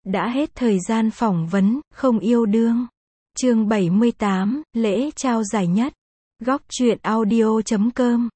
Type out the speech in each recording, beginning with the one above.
Đã hết thời gian phỏng vấn, không yêu đương. Chương 78, lễ trao giải nhất. Góc truyện audio.com.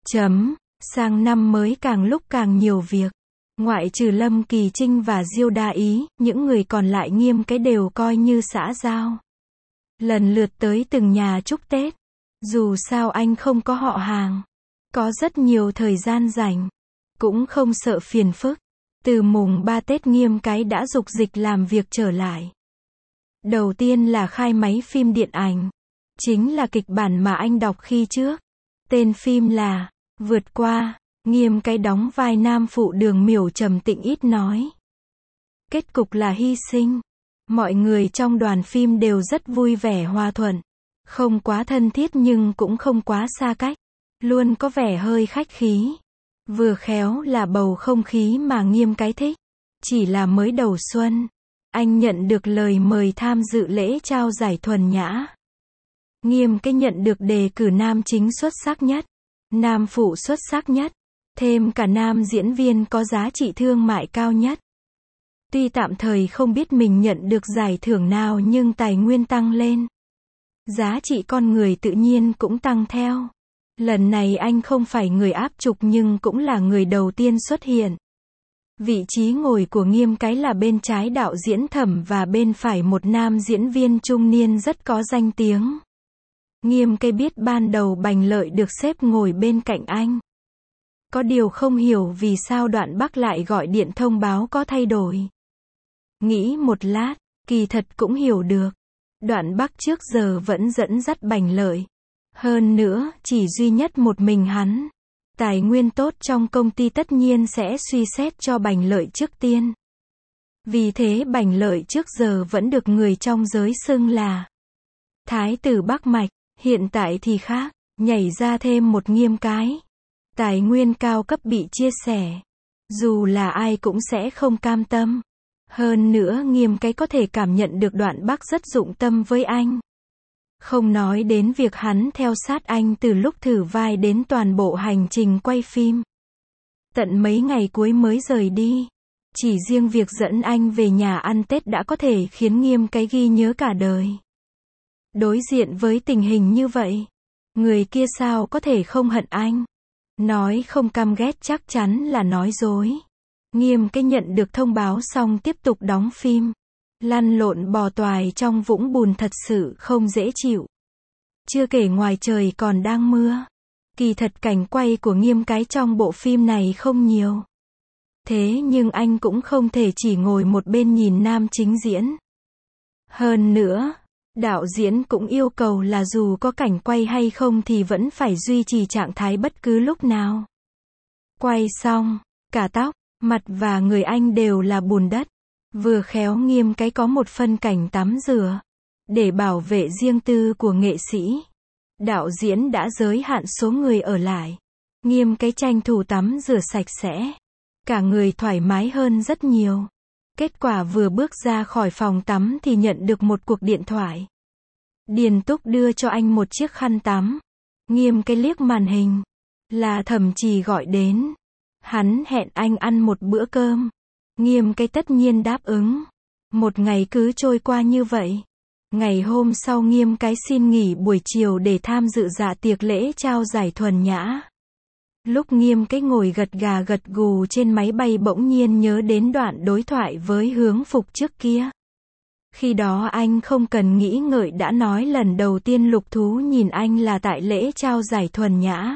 Sang năm mới càng lúc càng nhiều việc. Ngoại trừ Lâm Kỳ Trinh và Diêu Đa Ý, những người còn lại Nghiêm cái đều coi như xã giao. Lần lượt tới từng nhà chúc Tết. Dù sao anh không có họ hàng. Có rất nhiều thời gian rảnh. Cũng không sợ phiền phức. Từ mùng 3 Tết Nghiêm cái đã dục dịch làm việc trở lại. Đầu tiên là khai máy phim điện ảnh. Chính là kịch bản mà anh đọc khi trước. Tên phim là Vượt Qua. Nghiêm cái đóng vai nam phụ Đường Miểu trầm tĩnh ít nói. Kết cục là hy sinh. Mọi người trong đoàn phim đều rất vui vẻ hòa thuận. Không quá thân thiết nhưng cũng không quá xa cách. Luôn có vẻ hơi khách khí. Vừa khéo là bầu không khí mà Nghiêm cái thích. Chỉ là mới đầu xuân. Anh nhận được lời mời tham dự lễ trao giải Thuần Nhã. Nghiêm cái nhận được đề cử nam chính xuất sắc nhất. Nam phụ xuất sắc nhất. Thêm cả nam diễn viên có giá trị thương mại cao nhất. Tuy tạm thời không biết mình nhận được giải thưởng nào nhưng tài nguyên tăng lên. Giá trị con người tự nhiên cũng tăng theo. Lần này anh không phải người áp trục nhưng cũng là người đầu tiên xuất hiện. Vị trí ngồi của Nghiêm cái là bên trái đạo diễn Thẩm và bên phải một nam diễn viên trung niên rất có danh tiếng. Nghiêm cái biết ban đầu Bành Lợi được xếp ngồi bên cạnh anh. Có điều không hiểu vì sao Đoạn Bắc lại gọi điện thông báo có thay đổi. Nghĩ một lát, kỳ thật cũng hiểu được. Đoạn Bắc trước giờ vẫn dẫn dắt Bành Lợi. Hơn nữa, chỉ duy nhất một mình hắn. Tài nguyên tốt trong công ty tất nhiên sẽ suy xét cho Bành Lợi trước tiên. Vì thế Bành Lợi trước giờ vẫn được người trong giới xưng là Thái tử Bắc Mạch, hiện tại thì khác, nhảy ra thêm một Nghiêm cái. Tài nguyên cao cấp bị chia sẻ. Dù là ai cũng sẽ không cam tâm. Hơn nữa Nghiêm cái có thể cảm nhận được Đoạn Bắc rất dụng tâm với anh. Không nói đến việc hắn theo sát anh từ lúc thử vai đến toàn bộ hành trình quay phim. Tận mấy ngày cuối mới rời đi. Chỉ riêng việc dẫn anh về nhà ăn Tết đã có thể khiến Nghiêm cái ghi nhớ cả đời. Đối diện với tình hình như vậy, người kia sao có thể không hận anh. Nói không căm ghét chắc chắn là nói dối. Nghiêm cái nhận được thông báo xong tiếp tục đóng phim. Lăn lộn bò toài trong vũng bùn thật sự không dễ chịu. Chưa kể ngoài trời còn đang mưa. Kỳ thật cảnh quay của Nghiêm cái trong bộ phim này không nhiều. Thế nhưng anh cũng không thể chỉ ngồi một bên nhìn nam chính diễn. Hơn nữa, đạo diễn cũng yêu cầu là dù có cảnh quay hay không thì vẫn phải duy trì trạng thái bất cứ lúc nào. Quay xong, cả tóc, mặt và người anh đều là bùn đất. Vừa khéo Nghiêm cái có một phân cảnh tắm rửa. Để bảo vệ riêng tư của nghệ sĩ, đạo diễn đã giới hạn số người ở lại. Nghiêm cái tranh thủ tắm rửa sạch sẽ. Cả người thoải mái hơn rất nhiều. Kết quả vừa bước ra khỏi phòng tắm thì nhận được một cuộc điện thoại. Điền Túc đưa cho anh một chiếc khăn tắm. Nghiêm cái liếc màn hình. Là Thẩm Trì gọi đến. Hắn hẹn anh ăn một bữa cơm. Nghiêm cái tất nhiên đáp ứng. Một ngày cứ trôi qua như vậy. Ngày hôm sau Nghiêm cái xin nghỉ buổi chiều để tham dự dạ tiệc lễ trao giải Thuần Nhã. Lúc Nghiêm cái ngồi gật gà gật gù trên máy bay bỗng nhiên nhớ đến đoạn đối thoại với Hướng Phục trước kia. Khi đó anh không cần nghĩ ngợi đã nói lần đầu tiên Lục Thú nhìn anh là tại lễ trao giải Thuần Nhã.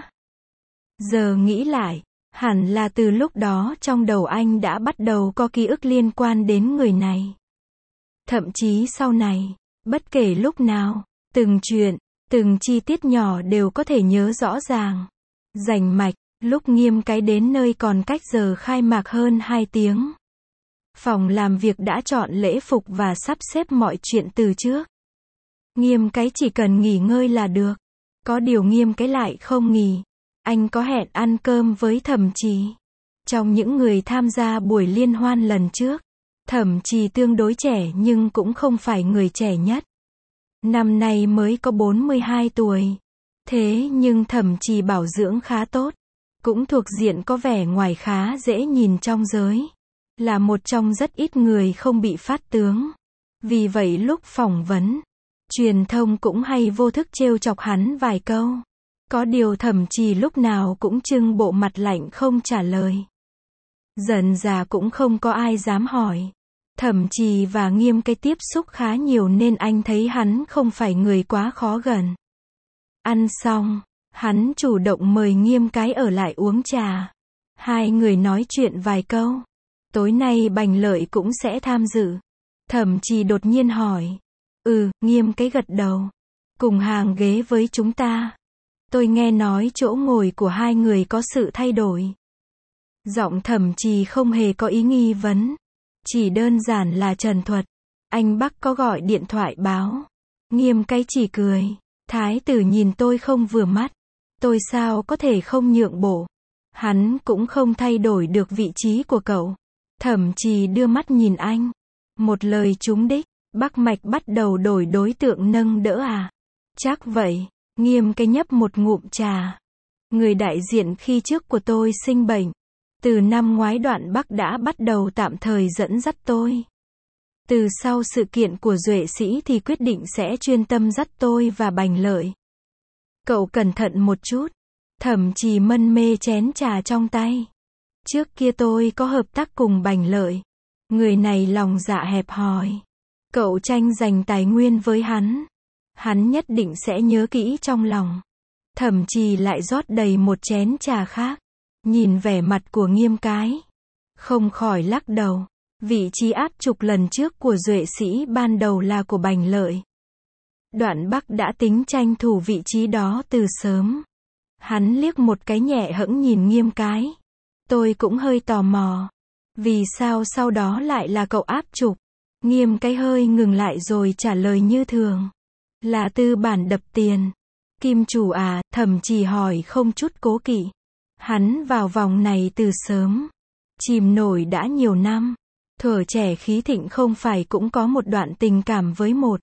Giờ nghĩ lại, hẳn là từ lúc đó trong đầu anh đã bắt đầu có ký ức liên quan đến người này. Thậm chí sau này, bất kể lúc nào, từng chuyện, từng chi tiết nhỏ đều có thể nhớ rõ ràng. Rành mạch, lúc Nghiêm cái đến nơi còn cách giờ khai mạc hơn 2 tiếng. Phòng làm việc đã chọn lễ phục và sắp xếp mọi chuyện từ trước. Nghiêm cái chỉ cần nghỉ ngơi là được. Có điều Nghiêm cái lại không nghỉ. Anh có hẹn ăn cơm với Thẩm Trì. Trong những người tham gia buổi liên hoan lần trước, Thẩm Trì tương đối trẻ nhưng cũng không phải người trẻ nhất. Năm nay mới có 42 tuổi. Thế nhưng Thẩm Trì bảo dưỡng khá tốt. Cũng thuộc diện có vẻ ngoài khá dễ nhìn trong giới. là một trong rất ít người không bị phát tướng. Vì vậy lúc phỏng vấn, truyền thông cũng hay vô thức trêu chọc hắn vài câu. Có điều Thẩm Trì lúc nào cũng trưng bộ mặt lạnh không trả lời. Dần dà cũng không có ai dám hỏi. Thẩm Trì và Nghiêm Cái tiếp xúc khá nhiều nên anh thấy hắn không phải người quá khó gần. Ăn xong, hắn chủ động mời Nghiêm Cái ở lại uống trà. Hai người nói chuyện vài câu. Tối nay Bành Lợi cũng sẽ tham dự. Thẩm Trì đột nhiên hỏi. Nghiêm Cái gật đầu. Cùng hàng ghế với chúng ta. Tôi nghe nói chỗ ngồi của hai người có sự thay đổi. Giọng Thẩm Trì không hề có ý nghi vấn. Chỉ đơn giản là trần thuật. Anh Bắc có gọi điện thoại báo. Nghiêm Cái chỉ cười. Thái tử nhìn tôi không vừa mắt. Tôi sao có thể không nhượng bộ. Hắn cũng không thay đổi được vị trí của cậu. Thẩm Trì đưa mắt nhìn anh. Một lời trúng đích. Bắc Mạch bắt đầu đổi đối tượng nâng đỡ à? Chắc vậy. Nghiêm Cái nhấp một ngụm trà. Người đại diện khi trước của tôi sinh bệnh. Từ năm ngoái Đoạn Bắc đã bắt đầu tạm thời dẫn dắt tôi. Từ sau sự kiện của Duệ Sĩ thì quyết định sẽ chuyên tâm dắt tôi và Bành Lợi. Cậu cẩn thận một chút. Thẩm Trì mân mê chén trà trong tay. Trước kia tôi có hợp tác cùng Bành Lợi. Người này lòng dạ hẹp hòi. Cậu tranh giành tài nguyên với hắn. Hắn nhất định sẽ nhớ kỹ trong lòng. Thẩm Trì lại rót đầy một chén trà khác. Nhìn vẻ mặt của Nghiêm Cái. Không khỏi lắc đầu. Vị trí áp trục lần trước của Duệ Sĩ ban đầu là của Bành Lợi. Đoạn Bắc đã tính tranh thủ vị trí đó từ sớm. Hắn liếc một cái nhẹ hẫng nhìn Nghiêm Cái. Tôi cũng hơi tò mò. Vì sao sau đó lại là cậu áp trục? Nghiêm Cái hơi ngừng lại rồi trả lời như thường. Là tư bản đập tiền. Kim chủ à? Thẩm Trì hỏi không chút cố kỵ. Hắn vào vòng này từ sớm. Chìm nổi đã nhiều năm. Thuở trẻ khí thịnh không phải cũng có một đoạn tình cảm với một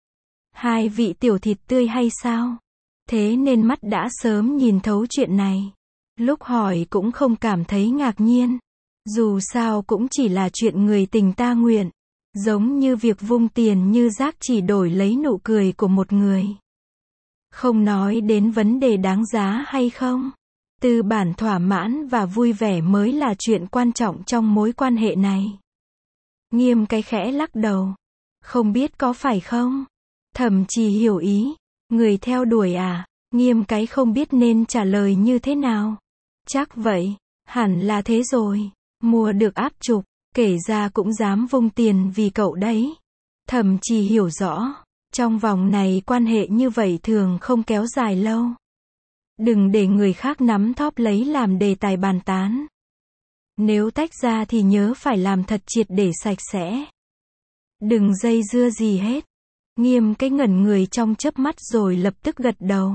hai vị tiểu thịt tươi hay sao? Thế nên mắt đã sớm nhìn thấu chuyện này. Lúc hỏi cũng không cảm thấy ngạc nhiên. Dù sao cũng chỉ là chuyện người tình ta nguyện. Giống như việc vung tiền như rác chỉ đổi lấy nụ cười của một người. Không nói đến vấn đề đáng giá hay không. Tư bản thỏa mãn và vui vẻ mới là chuyện quan trọng trong mối quan hệ này. Nghiêm Cái khẽ lắc đầu. Không biết có phải không? Thẩm Trì hiểu ý. Người theo đuổi à? Nghiêm Cái không biết nên trả lời như thế nào. Chắc vậy. Hẳn là thế rồi. Mua được áp trục. Kể ra cũng dám vung tiền vì cậu đấy. Thẩm Trì hiểu rõ. Trong vòng này quan hệ như vậy thường không kéo dài lâu. Đừng để người khác nắm thóp lấy làm đề tài bàn tán. Nếu tách ra thì nhớ phải làm thật triệt để sạch sẽ. Đừng dây dưa gì hết. Nghiêm Cái ngẩn người trong chớp mắt rồi lập tức gật đầu.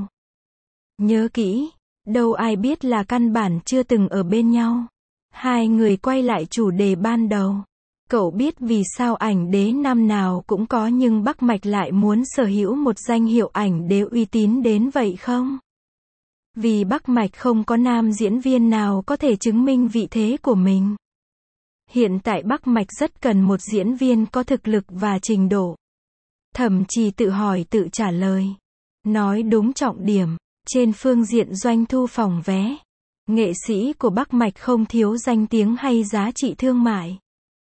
Nhớ kỹ. Đâu ai biết là căn bản chưa từng ở bên nhau. Hai người quay lại chủ đề ban đầu. Cậu biết vì sao ảnh đế năm nào cũng có nhưng Bắc Mạch lại muốn sở hữu một danh hiệu ảnh đế uy tín đến vậy không? Vì Bắc Mạch không có nam diễn viên nào có thể chứng minh vị thế của mình. Hiện tại Bắc Mạch rất cần một diễn viên có thực lực và trình độ. Thẩm Trì tự hỏi tự trả lời. Nói đúng trọng điểm. Trên phương diện doanh thu phòng vé, nghệ sĩ của Bắc Mạch không thiếu danh tiếng hay giá trị thương mại.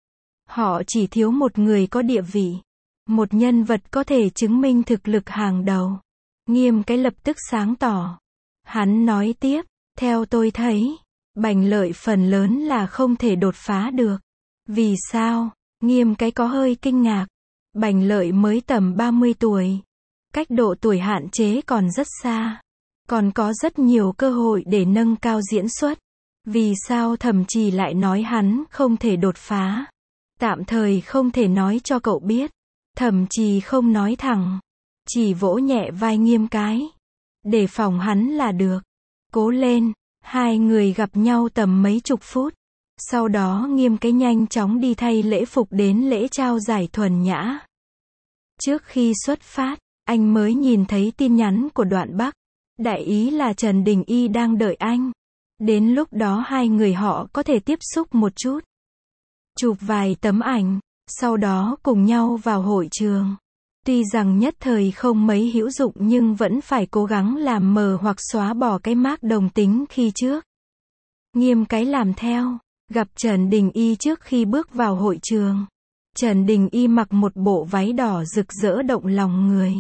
Họ chỉ thiếu một người có địa vị. Một nhân vật có thể chứng minh thực lực hàng đầu. Nghiêm Cái lập tức sáng tỏ. Hắn nói tiếp, theo tôi thấy, Bành Lợi phần lớn là không thể đột phá được. Vì sao? Nghiêm Cái có hơi kinh ngạc. Bành Lợi mới tầm 30 tuổi. Cách độ tuổi hạn chế còn rất xa. Còn có rất nhiều cơ hội để nâng cao diễn xuất. Vì sao Thẩm Trì lại nói hắn không thể đột phá? Tạm thời không thể nói cho cậu biết. Thẩm Trì không nói thẳng. Chỉ vỗ nhẹ vai Nghiêm Cái. Đề phòng hắn là được. Cố lên. Hai người gặp nhau tầm mấy chục phút. Sau đó Nghiêm Cái nhanh chóng đi thay lễ phục đến lễ trao giải Thuần Nhã. Trước khi xuất phát, anh mới nhìn thấy tin nhắn của Đoạn Bắc. Đại ý là Trần Đình Y đang đợi anh. Đến lúc đó hai người họ có thể tiếp xúc một chút. chụp vài tấm ảnh, sau đó cùng nhau vào hội trường. Tuy rằng nhất thời không mấy hữu dụng nhưng vẫn phải cố gắng làm mờ hoặc xóa bỏ cái mác đồng tính khi trước. Nghiêm cái làm theo, gặp Trần Đình Y trước khi bước vào hội trường. Trần Đình Y mặc một bộ váy đỏ rực rỡ động lòng người.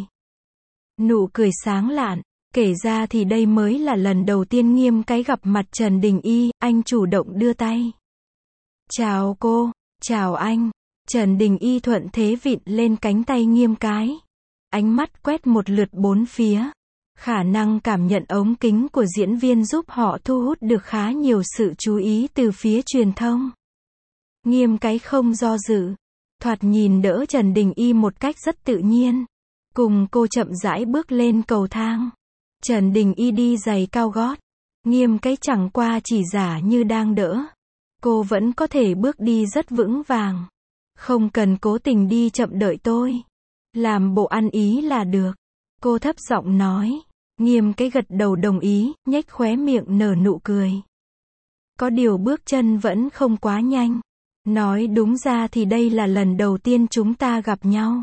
Nụ cười sáng lạn, kể ra thì đây mới là lần đầu tiên Nghiêm cái gặp mặt Trần Đình Y, anh chủ động đưa tay. Chào cô, chào anh. Trần Đình Y thuận thế vịn lên cánh tay Nghiêm cái. Ánh mắt quét một lượt bốn phía. Khả năng cảm nhận ống kính của diễn viên giúp họ thu hút được khá nhiều sự chú ý từ phía truyền thông. Nghiêm cái không do dự. Thoạt nhìn đỡ Trần Đình Y một cách rất tự nhiên. Cùng cô chậm rãi bước lên cầu thang. Trần Đình Y đi giày cao gót. Nghiêm cái chẳng qua chỉ giả như đang đỡ. Cô vẫn có thể bước đi rất vững vàng. Không cần cố tình đi chậm đợi tôi. Làm bộ ăn ý là được. Cô thấp giọng nói. Nghiêm cái gật đầu đồng ý, nhếch khóe miệng nở nụ cười. Có điều bước chân vẫn không quá nhanh. Nói đúng ra thì đây là lần đầu tiên chúng ta gặp nhau.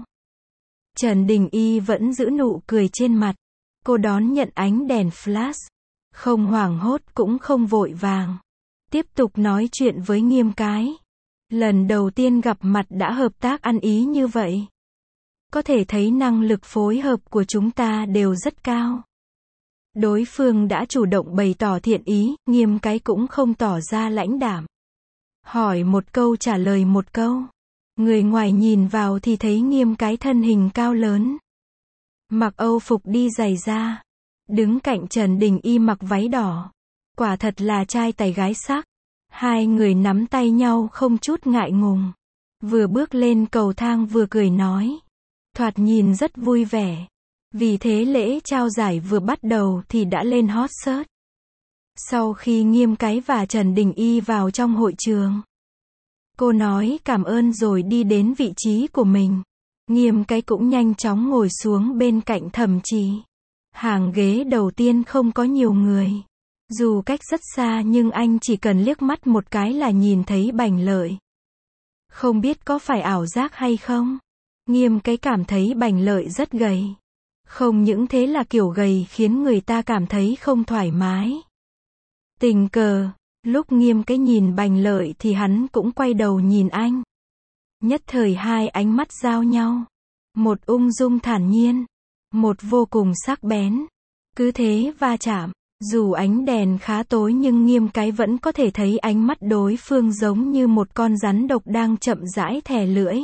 Trần Đình Y vẫn giữ nụ cười trên mặt. Cô đón nhận ánh đèn flash. Không hoảng hốt cũng không vội vàng. Tiếp tục nói chuyện với Nghiêm cái. Lần đầu tiên gặp mặt đã hợp tác ăn ý như vậy. Có thể thấy năng lực phối hợp của chúng ta đều rất cao. Đối phương đã chủ động bày tỏ thiện ý, Nghiêm cái cũng không tỏ ra lãnh đạm. Hỏi một câu trả lời một câu. Người ngoài nhìn vào thì thấy Nghiêm cái thân hình cao lớn. Mặc Âu phục đi giày da. Đứng cạnh Trần Đình Y mặc váy đỏ. Quả thật là trai tài gái sắc. Hai người nắm tay nhau không chút ngại ngùng. Vừa bước lên cầu thang vừa cười nói. Thoạt nhìn rất vui vẻ. Vì thế lễ trao giải vừa bắt đầu thì đã lên hot search. Sau khi Nghiêm cái và Trần Đình Y vào trong hội trường. Cô nói cảm ơn rồi đi đến vị trí của mình. Nghiêm cái cũng nhanh chóng ngồi xuống bên cạnh Thẩm Trì. Hàng ghế đầu tiên không có nhiều người. Dù cách rất xa nhưng anh chỉ cần liếc mắt một cái là nhìn thấy Bành Lợi. Không biết có phải ảo giác hay không? Nghiêm cái cảm thấy Bành Lợi rất gầy. Không những thế là kiểu gầy khiến người ta cảm thấy không thoải mái. Tình cờ, lúc Nghiêm cái nhìn Bành Lợi thì hắn cũng quay đầu nhìn anh. Nhất thời hai ánh mắt giao nhau. Một ung dung thản nhiên. Một vô cùng sắc bén. Cứ thế va chạm. Dù ánh đèn khá tối nhưng Nghiêm cái vẫn có thể thấy ánh mắt đối phương giống như một con rắn độc đang chậm rãi thè lưỡi.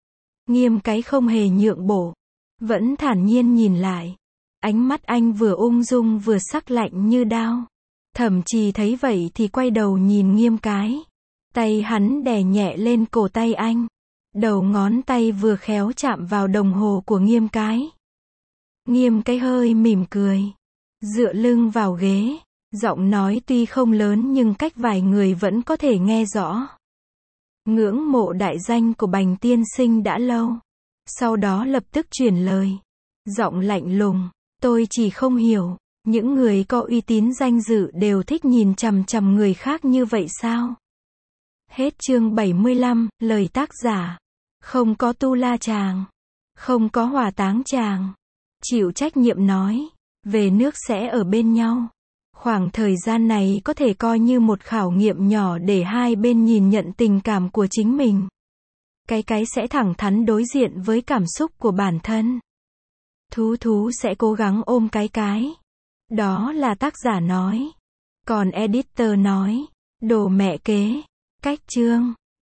Nghiêm cái không hề nhượng bộ. Vẫn thản nhiên nhìn lại. Ánh mắt anh vừa ung dung vừa sắc lạnh như đao. Thẩm Trì thấy vậy thì quay đầu nhìn Nghiêm cái. Tay hắn đè nhẹ lên cổ tay anh. Đầu ngón tay vừa khéo chạm vào đồng hồ của Nghiêm cái. Nghiêm cái hơi mỉm cười. Dựa lưng vào ghế. Giọng nói tuy không lớn nhưng cách vài người vẫn có thể nghe rõ. Ngưỡng mộ đại danh của Bành tiên sinh đã lâu. Sau đó lập tức chuyển lời. Giọng lạnh lùng. Tôi chỉ không hiểu. Những người có uy tín danh dự đều thích nhìn chằm chằm người khác như vậy sao? Hết chương 75, lời tác giả. Không có tu la chàng. Không có hỏa táng chàng. Chịu trách nhiệm nói. Về nước sẽ ở bên nhau. Khoảng thời gian này có thể coi như một khảo nghiệm nhỏ để hai bên nhìn nhận tình cảm của chính mình. Cái sẽ thẳng thắn đối diện với cảm xúc của bản thân. Thú sẽ cố gắng ôm cái. Đó là tác giả nói. Còn editor nói. Đồ mẹ kế. Cách chương.